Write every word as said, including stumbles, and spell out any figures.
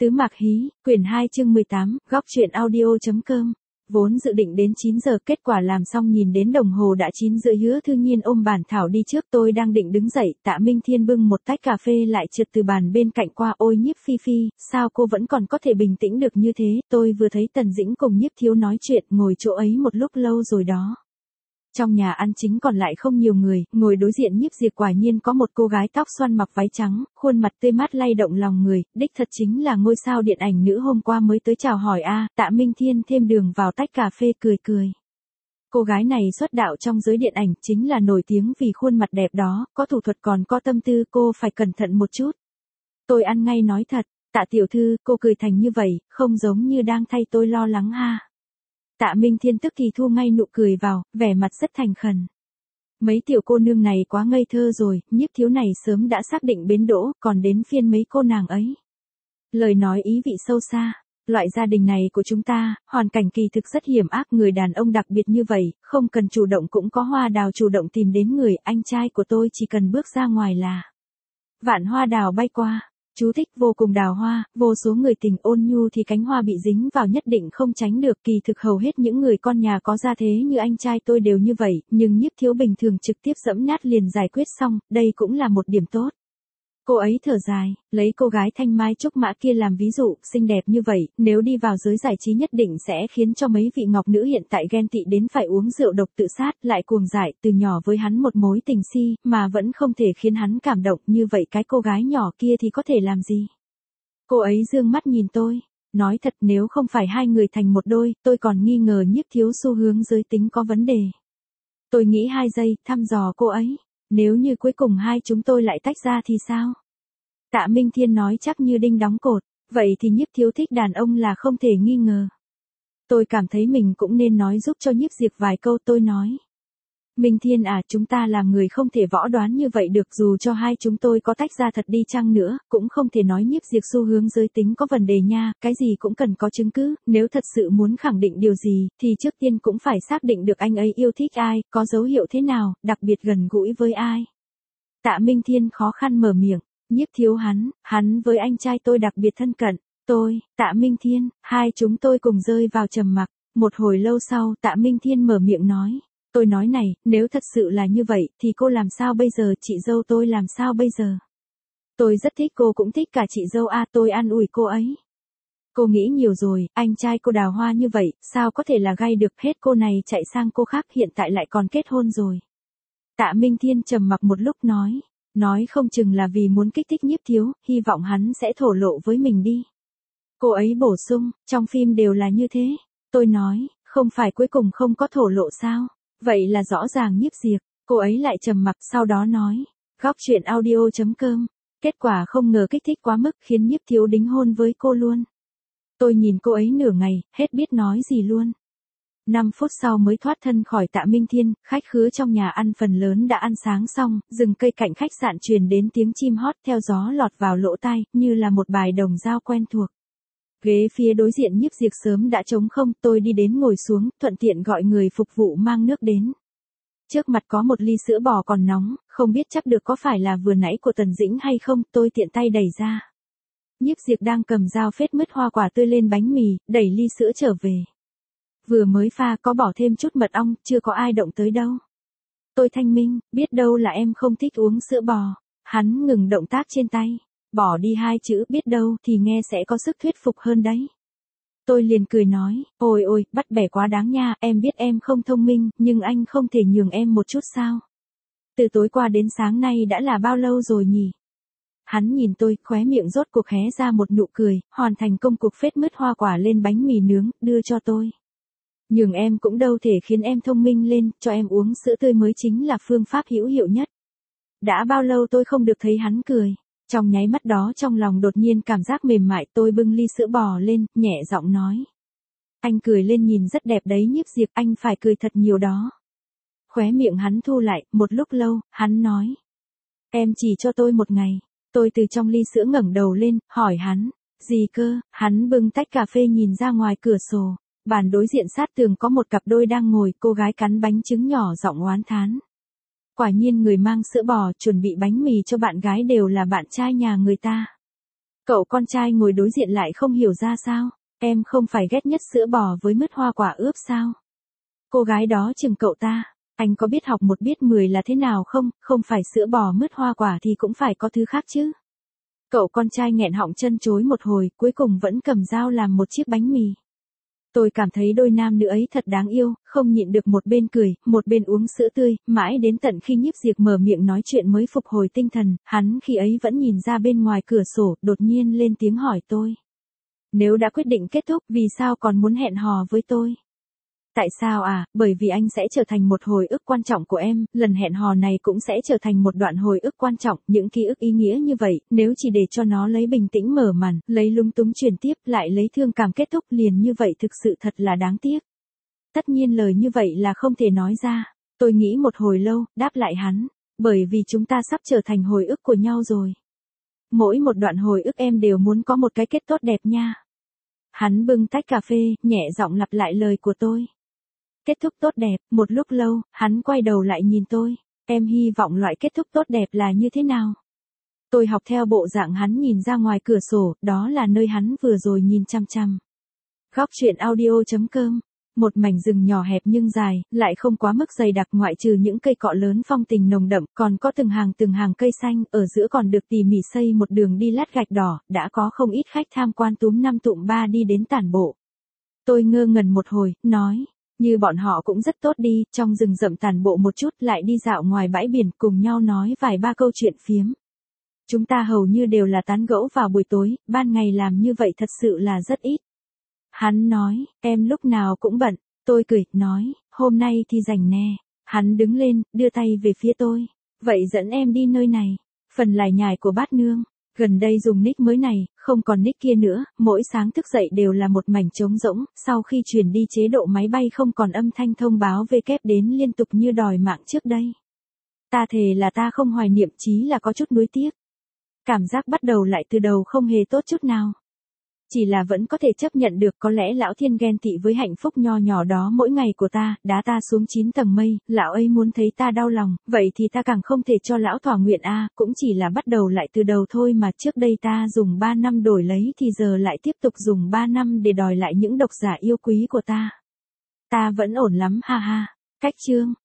Tứ Mạc Hí, quyển hai chương mười tám, góc truyện audio.com. Vốn dự định đến chín giờ, kết quả làm xong nhìn đến đồng hồ đã chín rưỡi. Hứa Thư Nhiên ôm bản thảo đi trước, tôi đang định đứng dậy, Tạ Minh Thiên bưng một tách cà phê lại trượt từ bàn bên cạnh qua. Ôi Nhiếp Phi Phi, sao cô vẫn còn có thể bình tĩnh được như thế? Tôi vừa thấy Tần Dĩnh cùng Nhiếp Thiếu nói chuyện, ngồi chỗ ấy một lúc lâu rồi đó. Trong nhà ăn chính còn lại không nhiều người, ngồi đối diện Nhiếp Diệp quả nhiên có một cô gái tóc xoăn mặc váy trắng, khuôn mặt tươi mát lay động lòng người, đích thật chính là ngôi sao điện ảnh nữ hôm qua mới tới chào hỏi a. Tạ Minh Thiên thêm đường vào tách cà phê cười cười. Cô gái này xuất đạo trong giới điện ảnh chính là nổi tiếng vì khuôn mặt đẹp đó, có thủ thuật còn có tâm tư, cô phải cẩn thận một chút. Tôi ăn ngay nói thật, Tạ tiểu thư, cô cười thành như vậy, không giống như đang thay tôi lo lắng ha. Tạ Minh Thiên tức thì thu ngay nụ cười vào, vẻ mặt rất thành khẩn. Mấy tiểu cô nương này quá ngây thơ rồi, Nhiếp Thiếu này sớm đã xác định bến đỗ, còn đến phiên mấy cô nàng ấy. Lời nói ý vị sâu xa, loại gia đình này của chúng ta, hoàn cảnh kỳ thực rất hiểm ác, người đàn ông đặc biệt như vậy, không cần chủ động cũng có hoa đào chủ động tìm đến người, anh trai của tôi chỉ cần bước ra ngoài là vạn hoa đào bay qua. Chú thích vô cùng đào hoa, vô số người tình ôn nhu thì cánh hoa bị dính vào nhất định không tránh được, kỳ thực hầu hết những người con nhà có gia thế như anh trai tôi đều như vậy, nhưng Nhiếp Thiếu bình thường trực tiếp dẫm nát liền giải quyết xong, đây cũng là một điểm tốt. Cô ấy thở dài, lấy cô gái thanh mai trúc mã kia làm ví dụ, xinh đẹp như vậy, nếu đi vào giới giải trí nhất định sẽ khiến cho mấy vị ngọc nữ hiện tại ghen tị đến phải uống rượu độc tự sát, lại cuồng dại, từ nhỏ với hắn một mối tình si, mà vẫn không thể khiến hắn cảm động, như vậy cái cô gái nhỏ kia thì có thể làm gì? Cô ấy dương mắt nhìn tôi, nói thật nếu không phải hai người thành một đôi, tôi còn nghi ngờ Nhiếp Thiếu xu hướng giới tính có vấn đề. Tôi nghĩ hai giây, thăm dò cô ấy. Nếu như cuối cùng hai chúng tôi lại tách ra thì sao? Tạ Minh Thiên nói chắc như đinh đóng cột, vậy thì Nhiếp Thiếu thích đàn ông là không thể nghi ngờ. Tôi cảm thấy mình cũng nên nói giúp cho Nhiếp Diệp vài câu, tôi nói. Minh Thiên à, chúng ta làm người không thể võ đoán như vậy được, dù cho hai chúng tôi có tách ra thật đi chăng nữa, cũng không thể nói Nhiếp Diệp xu hướng giới tính có vấn đề nha, cái gì cũng cần có chứng cứ, nếu thật sự muốn khẳng định điều gì, thì trước tiên cũng phải xác định được anh ấy yêu thích ai, có dấu hiệu thế nào, đặc biệt gần gũi với ai. Tạ Minh Thiên khó khăn mở miệng, Nhiếp Thiếu hắn, hắn với anh trai tôi đặc biệt thân cận, tôi, Tạ Minh Thiên, hai chúng tôi cùng rơi vào trầm mặc, một hồi lâu sau Tạ Minh Thiên mở miệng nói. Tôi nói này, nếu thật sự là như vậy, thì cô làm sao bây giờ, chị dâu tôi làm sao bây giờ? Tôi rất thích cô cũng thích cả chị dâu a, tôi an ủi cô ấy. Cô nghĩ nhiều rồi, anh trai cô đào hoa như vậy, sao có thể là gay được, hết cô này chạy sang cô khác, hiện tại lại còn kết hôn rồi. Tạ Minh Thiên trầm mặc một lúc nói, nói không chừng là vì muốn kích thích Nhiếp Thiếu, hy vọng hắn sẽ thổ lộ với mình đi. Cô ấy bổ sung, trong phim đều là như thế. Tôi nói, không phải cuối cùng không có thổ lộ sao? Vậy là rõ ràng Nhiếp Diệp, cô ấy lại trầm mặc, sau đó nói, góc truyện audio.com, kết quả không ngờ kích thích quá mức khiến Nhiếp Thiếu đính hôn với cô luôn. Tôi nhìn cô ấy nửa ngày, hết biết nói gì luôn. năm phút sau mới thoát thân khỏi Tạ Minh Thiên, khách khứa trong nhà ăn phần lớn đã ăn sáng xong, rừng cây cạnh khách sạn truyền đến tiếng chim hót theo gió lọt vào lỗ tai, như là một bài đồng dao quen thuộc. Ghế phía đối diện Nhiếp Diệp sớm đã trống không, tôi đi đến ngồi xuống, thuận tiện gọi người phục vụ mang nước đến. Trước mặt có một ly sữa bò còn nóng, không biết chắc được có phải là vừa nãy của Tần Dĩnh hay không, tôi tiện tay đẩy ra. Nhiếp Diệp đang cầm dao phết mứt hoa quả tươi lên bánh mì, đẩy ly sữa trở về. Vừa mới pha có bỏ thêm chút mật ong, chưa có ai động tới đâu. Tôi thanh minh, biết đâu là em không thích uống sữa bò. Hắn ngừng động tác trên tay. Bỏ đi hai chữ biết đâu thì nghe sẽ có sức thuyết phục hơn đấy. Tôi liền cười nói, ôi ôi, bắt bẻ quá đáng nha, em biết em không thông minh, nhưng anh không thể nhường em một chút sao? Từ tối qua đến sáng nay đã là bao lâu rồi nhỉ? Hắn nhìn tôi, khóe miệng rốt cuộc hé ra một nụ cười, hoàn thành công cuộc phết mứt hoa quả lên bánh mì nướng, đưa cho tôi. Nhường em cũng đâu thể khiến em thông minh lên, cho em uống sữa tươi mới chính là phương pháp hữu hiệu nhất. Đã bao lâu tôi không được thấy hắn cười. Trong nháy mắt đó trong lòng đột nhiên cảm giác mềm mại, tôi bưng ly sữa bò lên, nhẹ giọng nói. Anh cười lên nhìn rất đẹp đấy Nhiếp Diệp, anh phải cười thật nhiều đó. Khóe miệng hắn thu lại, một lúc lâu, hắn nói. Em chỉ cho tôi một ngày. Tôi từ trong ly sữa ngẩng đầu lên, hỏi hắn. Gì cơ? Hắn bưng tách cà phê nhìn ra ngoài cửa sổ. Bàn đối diện sát tường có một cặp đôi đang ngồi, cô gái cắn bánh trứng nhỏ giọng oán thán. Quả nhiên người mang sữa bò chuẩn bị bánh mì cho bạn gái đều là bạn trai nhà người ta. Cậu con trai ngồi đối diện lại không hiểu ra sao, em không phải ghét nhất sữa bò với mứt hoa quả ướp sao? Cô gái đó chừng cậu ta, anh có biết học một biết mười là thế nào không, không phải sữa bò mứt hoa quả thì cũng phải có thứ khác chứ. Cậu con trai nghẹn họng chân chối một hồi, cuối cùng vẫn cầm dao làm một chiếc bánh mì. Tôi cảm thấy đôi nam nữ ấy thật đáng yêu, không nhịn được một bên cười, một bên uống sữa tươi, mãi đến tận khi Nhiếp Diệp mở miệng nói chuyện mới phục hồi tinh thần, hắn khi ấy vẫn nhìn ra bên ngoài cửa sổ, đột nhiên lên tiếng hỏi tôi. Nếu đã quyết định kết thúc, vì sao còn muốn hẹn hò với tôi? Tại sao à, bởi vì anh sẽ trở thành một hồi ức quan trọng của em, lần hẹn hò này cũng sẽ trở thành một đoạn hồi ức quan trọng, những ký ức ý nghĩa như vậy, nếu chỉ để cho nó lấy bình tĩnh mở màn, lấy lúng túng truyền tiếp, lại lấy thương cảm kết thúc liền như vậy thực sự thật là đáng tiếc. Tất nhiên lời như vậy là không thể nói ra, tôi nghĩ một hồi lâu, đáp lại hắn, bởi vì chúng ta sắp trở thành hồi ức của nhau rồi. Mỗi một đoạn hồi ức em đều muốn có một cái kết tốt đẹp nha. Hắn bưng tách cà phê, nhẹ giọng lặp lại lời của tôi. Kết thúc tốt đẹp, một lúc lâu, hắn quay đầu lại nhìn tôi, em hy vọng loại kết thúc tốt đẹp là như thế nào? Tôi học theo bộ dạng hắn nhìn ra ngoài cửa sổ, đó là nơi hắn vừa rồi nhìn chăm chăm. Góc truyện audio chấm com, một mảnh rừng nhỏ hẹp nhưng dài, lại không quá mức dày đặc ngoại trừ những cây cọ lớn phong tình nồng đậm, còn có từng hàng từng hàng cây xanh, ở giữa còn được tỉ mỉ xây một đường đi lát gạch đỏ, đã có không ít khách tham quan túm năm tụm ba đi đến tản bộ. Tôi ngơ ngẩn một hồi, nói. Như bọn họ cũng rất tốt đi, trong rừng rậm tản bộ một chút lại đi dạo ngoài bãi biển cùng nhau nói vài ba câu chuyện phiếm. Chúng ta hầu như đều là tán gẫu vào buổi tối, ban ngày làm như vậy thật sự là rất ít. Hắn nói, em lúc nào cũng bận, tôi cười, nói, hôm nay thì rảnh nè. Hắn đứng lên, đưa tay về phía tôi, vậy dẫn em đi nơi này, phần lải nhải của bát nương. Gần đây dùng nick mới này, không còn nick kia nữa, mỗi sáng thức dậy đều là một mảnh trống rỗng, sau khi chuyển đi chế độ máy bay không còn âm thanh thông báo về kép đến liên tục như đòi mạng trước đây. Ta thề là ta không hoài niệm, chí là có chút nuối tiếc. Cảm giác bắt đầu lại từ đầu không hề tốt chút nào. Chỉ là vẫn có thể chấp nhận được, có lẽ lão thiên ghen tị với hạnh phúc nho nhỏ đó mỗi ngày của ta, đá ta xuống chín tầng mây, lão ấy muốn thấy ta đau lòng, vậy thì ta càng không thể cho lão thỏa nguyện a, cũng chỉ là bắt đầu lại từ đầu thôi mà, trước đây ta dùng ba năm đổi lấy thì giờ lại tiếp tục dùng ba năm để đòi lại những độc giả yêu quý của ta. Ta vẫn ổn lắm ha ha. Cách chương